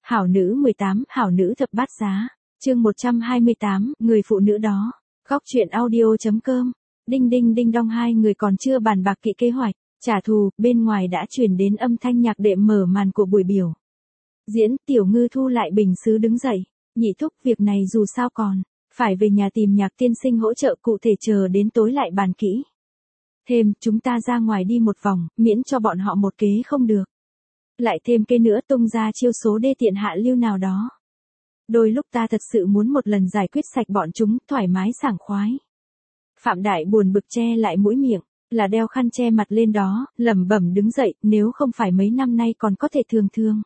Hảo nữ 18, hảo nữ thập bát giá. Chương 128, người phụ nữ đó. Góc truyện audio.com. Đinh đinh đinh đong, hai người còn chưa bàn bạc kỹ kế hoạch trả thù, bên ngoài đã truyền đến âm thanh nhạc đệm mở màn của buổi biểu diễn. Tiểu Ngư thu lại bình sứ đứng dậy. Nhị thúc, việc này dù sao còn phải về nhà tìm Nhạc tiên sinh hỗ trợ, cụ thể chờ đến tối lại bàn kỹ. Thêm, chúng ta ra ngoài đi một vòng, miễn cho bọn họ một kế không được. Lại thêm cái nữa, tung ra chiêu số đê tiện hạ lưu nào đó. Đôi lúc ta thật sự muốn một lần giải quyết sạch bọn chúng, thoải mái sảng khoái. Phạm Đại buồn bực che lại mũi miệng, là đeo khăn che mặt lên đó, lẩm bẩm đứng dậy, nếu không phải mấy năm nay còn có thể thường thường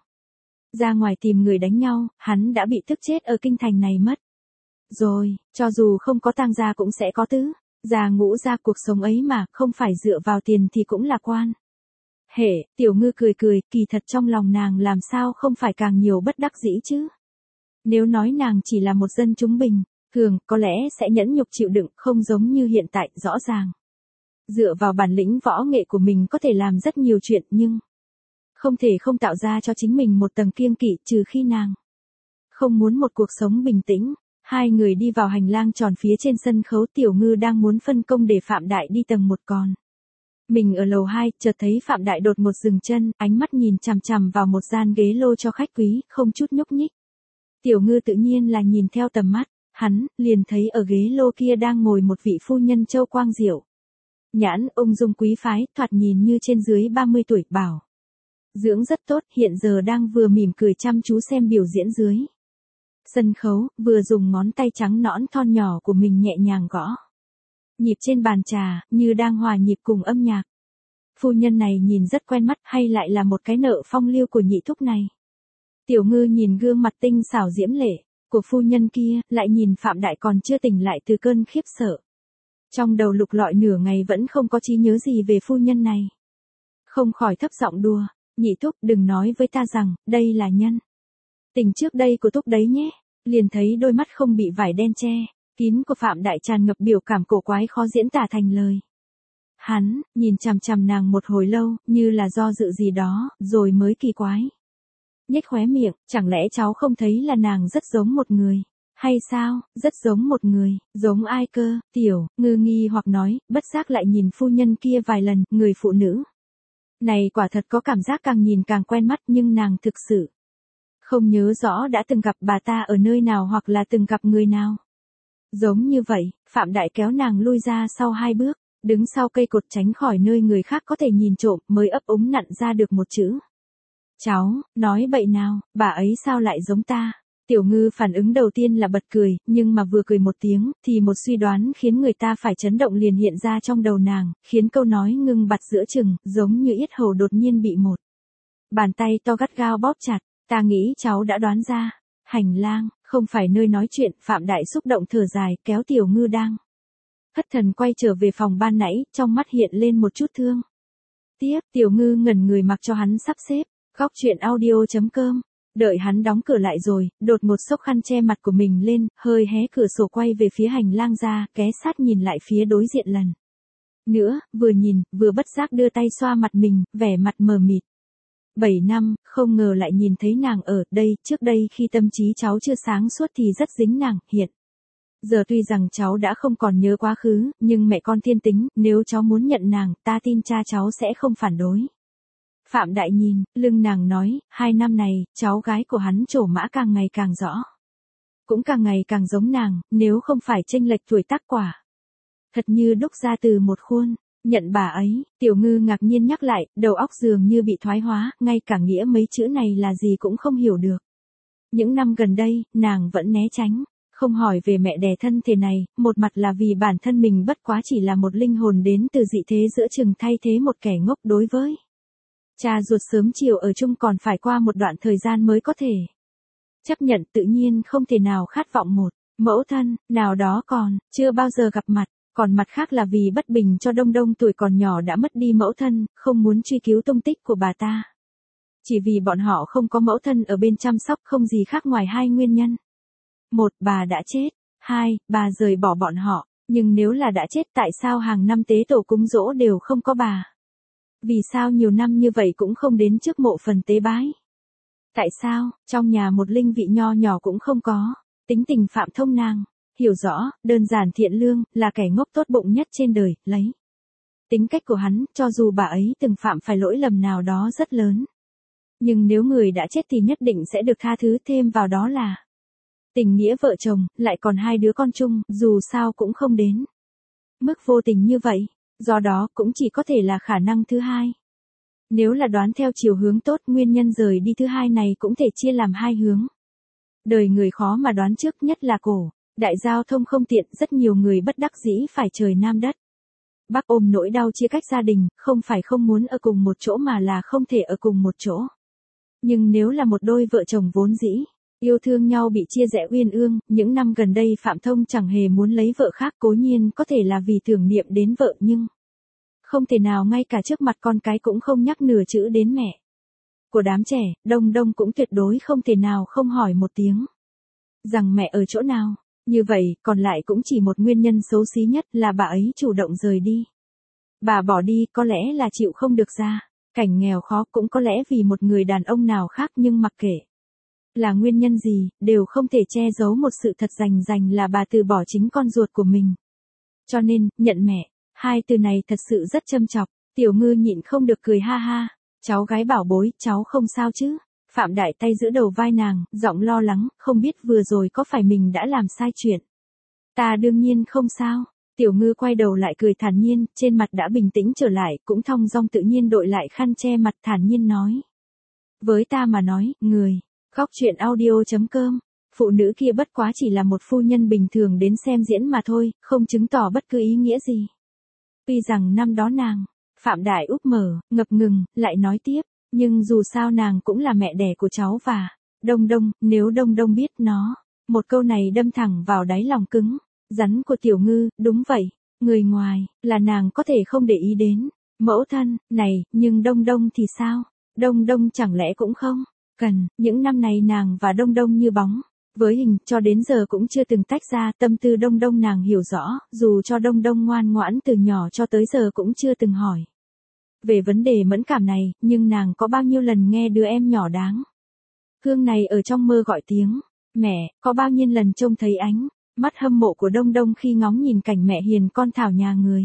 ra ngoài tìm người đánh nhau, hắn đã bị tức chết ở kinh thành này mất. Rồi, cho dù không có tang gia cũng sẽ có tứ gia ngũ gia, cuộc sống ấy mà, không phải dựa vào tiền thì cũng là quan hệ. Tiểu Ngư cười cười, kỳ thật trong lòng nàng làm sao không phải càng nhiều bất đắc dĩ chứ. Nếu nói nàng chỉ là một dân chúng bình thường, có lẽ sẽ nhẫn nhục chịu đựng, không giống như hiện tại, rõ ràng dựa vào bản lĩnh võ nghệ của mình có thể làm rất nhiều chuyện, nhưng không thể không tạo ra cho chính mình một tầng kiêng kỵ, trừ khi nàng không muốn một cuộc sống bình tĩnh. Hai người đi vào hành lang tròn phía trên sân khấu. Tiểu Ngư đang muốn phân công để Phạm Đại đi tầng 1 còn mình ở lầu 2, chợt thấy Phạm Đại đột ngột dừng chân, ánh mắt nhìn chằm chằm vào một gian ghế lô cho khách quý, không chút nhúc nhích. Tiểu Ngư tự nhiên là nhìn theo tầm mắt hắn, liền thấy ở ghế lô kia đang ngồi một vị phu nhân châu quang diệu nhãn, ung dung quý phái, thoạt nhìn như trên dưới 30 tuổi, bảo dưỡng rất tốt, hiện giờ đang vừa mỉm cười chăm chú xem biểu diễn dưới sân khấu, vừa dùng ngón tay trắng nõn thon nhỏ của mình nhẹ nhàng gõ nhịp trên bàn trà, như đang hòa nhịp cùng âm nhạc. Phu nhân này nhìn rất quen mắt, hay lại là một cái nợ phong lưu của nhị thúc này. Tiểu Ngư nhìn gương mặt tinh xảo diễm lệ của phu nhân kia, lại nhìn Phạm Đại còn chưa tỉnh lại từ cơn khiếp sợ. Trong đầu lục lọi nửa ngày vẫn không có trí nhớ gì về phu nhân này. Không khỏi thấp giọng đùa, nhị thúc đừng nói với ta rằng, đây là nhân tình trước đây của thúc đấy nhé. Liền thấy đôi mắt không bị vải đen che kín của Phạm Đại tràn ngập biểu cảm cổ quái khó diễn tả thành lời. Hắn nhìn chằm chằm nàng một hồi lâu, như là do dự gì đó, rồi mới kỳ quái nhếch khóe miệng, chẳng lẽ cháu không thấy là nàng rất giống một người hay sao? Rất giống một người, giống ai cơ? Tiểu Ngư nghi hoặc nói, bất giác lại nhìn phu nhân kia vài lần. Người phụ nữ này quả thật có cảm giác càng nhìn càng quen mắt, nhưng nàng thực sự không nhớ rõ đã từng gặp bà ta ở nơi nào hoặc là từng gặp người nào giống như vậy. Phạm Đại kéo nàng lui ra sau 2 bước, đứng sau cây cột tránh khỏi nơi người khác có thể nhìn trộm, mới ấp úng nặn ra được một chữ. Cháu, nói bậy nào, bà ấy sao lại giống ta? Tiểu Ngư phản ứng đầu tiên là bật cười, nhưng mà vừa cười một tiếng, thì một suy đoán khiến người ta phải chấn động liền hiện ra trong đầu nàng, khiến câu nói ngưng bặt giữa chừng, giống như yết hầu đột nhiên bị một bàn tay to gắt gao bóp chặt. Ta nghĩ cháu đã đoán ra. Hành lang, không phải nơi nói chuyện. Phạm Đại xúc động thở dài, kéo Tiểu Ngư đang thất thần quay trở về phòng ban nãy, trong mắt hiện lên một chút thương tiếc. Tiểu Ngư ngẩn người mặc cho hắn sắp xếp. Góc truyện audio.com. Đợi hắn đóng cửa lại rồi, đột ngột xốc khăn che mặt của mình lên, hơi hé cửa sổ quay về phía hành lang ra, ghé sát nhìn lại phía đối diện lần nữa, vừa nhìn, vừa bất giác đưa tay xoa mặt mình, vẻ mặt mờ mịt. 7 năm, không ngờ lại nhìn thấy nàng ở đây. Trước đây khi tâm trí cháu chưa sáng suốt thì rất dính nàng, hiện giờ tuy rằng cháu đã không còn nhớ quá khứ, nhưng mẹ con thiên tính, nếu cháu muốn nhận nàng, ta tin cha cháu sẽ không phản đối. Phạm Đại nhìn lưng nàng nói, 2 năm này, cháu gái của hắn trổ mã càng ngày càng rõ, cũng càng ngày càng giống nàng, nếu không phải chênh lệch tuổi tác quả thật như đúc ra từ một khuôn. Nhận bà ấy. Tiểu Ngư ngạc nhiên nhắc lại, đầu óc dường như bị thoái hóa, ngay cả nghĩa mấy chữ này là gì cũng không hiểu được. Những năm gần đây, nàng vẫn né tránh không hỏi về mẹ đẻ thân thể này, một mặt là vì bản thân mình bất quá chỉ là một linh hồn đến từ dị thế giữa chừng, thay thế một kẻ ngốc đối với cha ruột, sớm chiều ở chung còn phải qua một đoạn thời gian mới có thể chấp nhận, tự nhiên không thể nào khát vọng một mẫu thân nào đó còn chưa bao giờ gặp mặt. Còn mặt khác là vì bất bình cho Đông Đông tuổi còn nhỏ đã mất đi mẫu thân, không muốn truy cứu tung tích của bà ta. Chỉ vì bọn họ không có mẫu thân ở bên chăm sóc, không gì khác ngoài 2 nguyên nhân. 1, bà đã chết. 2, bà rời bỏ bọn họ. Nhưng nếu là đã chết, tại sao hàng năm tế tổ cúng giỗ đều không có bà? Vì sao nhiều năm như vậy cũng không đến trước mộ phần tế bái? Tại sao, trong nhà một linh vị nho nhỏ cũng không có, tính tình Phạm Thông nàng, hiểu rõ, đơn giản thiện lương, là kẻ ngốc tốt bụng nhất trên đời, lấy. Tính cách của hắn, cho dù bà ấy từng phạm phải lỗi lầm nào đó rất lớn. Nhưng nếu người đã chết thì nhất định sẽ được tha thứ, thêm vào đó là tình nghĩa vợ chồng, lại còn hai đứa con chung, dù sao cũng không đến mức vô tình như vậy, do đó cũng chỉ có thể là khả năng thứ hai. Nếu là đoán theo chiều hướng tốt, nguyên nhân rời đi thứ hai này cũng thể chia làm hai hướng. Đời người khó mà đoán trước, nhất là cổ đại giao thông không tiện, rất nhiều người bất đắc dĩ phải trời nam đất Bắc ôm nỗi đau chia cách gia đình, không phải không muốn ở cùng một chỗ mà là không thể ở cùng một chỗ. Nhưng nếu là một đôi vợ chồng vốn dĩ yêu thương nhau bị chia rẽ uyên ương, những năm gần đây Phạm Thông chẳng hề muốn lấy vợ khác, cố nhiên có thể là vì tưởng niệm đến vợ nhưng không thể nào ngay cả trước mặt con cái cũng không nhắc nửa chữ đến mẹ của đám trẻ. Đông Đông cũng tuyệt đối không thể nào không hỏi một tiếng rằng mẹ ở chỗ nào. Như vậy, còn lại cũng chỉ một nguyên nhân xấu xí nhất là bà ấy chủ động rời đi. Bà bỏ đi có lẽ là chịu không được ra cảnh nghèo khó, cũng có lẽ vì một người đàn ông nào khác, nhưng mặc kệ là nguyên nhân gì, đều không thể che giấu một sự thật rành là bà từ bỏ chính con ruột của mình. Cho nên, nhận mẹ, hai từ này thật sự rất châm chọc. Tiểu Ngư nhịn không được cười ha ha. Cháu gái bảo bối, cháu không sao chứ? Phạm Đại tay giữ đầu vai nàng, giọng lo lắng, không biết vừa rồi có phải mình đã làm sai chuyện. Ta đương nhiên không sao. Tiểu Ngư quay đầu lại cười thản nhiên, trên mặt đã bình tĩnh trở lại, cũng thong dong tự nhiên đội lại khăn che mặt, thản nhiên nói. Với ta mà nói, người khóc chuyện audio.com, phụ nữ kia bất quá chỉ là một phu nhân bình thường đến xem diễn mà thôi, không chứng tỏ bất cứ ý nghĩa gì. Tuy rằng năm đó nàng, Phạm Đại úp mở, ngập ngừng, lại nói tiếp, nhưng dù sao nàng cũng là mẹ đẻ của cháu và Đông Đông, nếu Đông Đông biết nó. Một câu này đâm thẳng vào đáy lòng cứng rắn của Tiểu Ngư. Đúng vậy, người ngoài là nàng có thể không để ý đến mẫu thân này, nhưng Đông Đông thì sao? Đông Đông chẳng lẽ cũng không cần. Những năm này nàng và Đông Đông như bóng với hình, cho đến giờ cũng chưa từng tách ra. Tâm tư Đông Đông nàng hiểu rõ, dù cho Đông Đông ngoan ngoãn từ nhỏ cho tới giờ cũng chưa từng hỏi về vấn đề mẫn cảm này, nhưng nàng có bao nhiêu lần nghe đứa em nhỏ đáng thương này ở trong mơ gọi tiếng mẹ, có bao nhiêu lần trông thấy ánh mắt hâm mộ của Đông Đông khi ngóng nhìn cảnh mẹ hiền con thảo nhà người.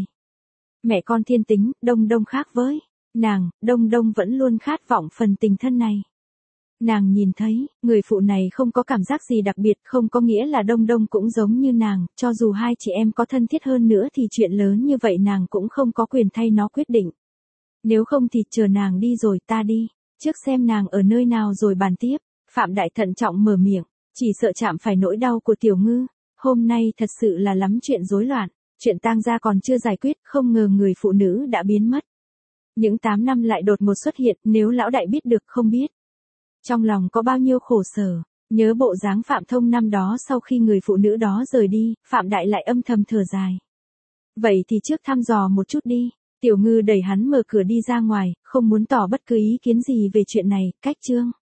Mẹ con thiên tính, Đông Đông khác với nàng, Đông Đông vẫn luôn khát vọng phần tình thân này. Nàng nhìn thấy, người phụ này không có cảm giác gì đặc biệt, không có nghĩa là Đông Đông cũng giống như nàng, cho dù hai chị em có thân thiết hơn nữa thì chuyện lớn như vậy nàng cũng không có quyền thay nó quyết định. Nếu không thì chờ nàng đi rồi ta đi, trước xem nàng ở nơi nào rồi bàn tiếp. Phạm Đại thận trọng mở miệng, chỉ sợ chạm phải nỗi đau của Tiểu Ngư. Hôm nay thật sự là lắm chuyện rối loạn, chuyện tang gia còn chưa giải quyết, không ngờ người phụ nữ đã biến mất. Những 8 năm lại đột ngột xuất hiện, nếu lão đại biết được không biết trong lòng có bao nhiêu khổ sở. Nhớ bộ dáng Phạm Thông năm đó sau khi người phụ nữ đó rời đi, Phạm Đại lại âm thầm thở dài. Vậy thì trước thăm dò một chút đi. Tiểu Ngư đẩy hắn mở cửa đi ra ngoài, không muốn tỏ bất cứ ý kiến gì về chuyện này. Cách chương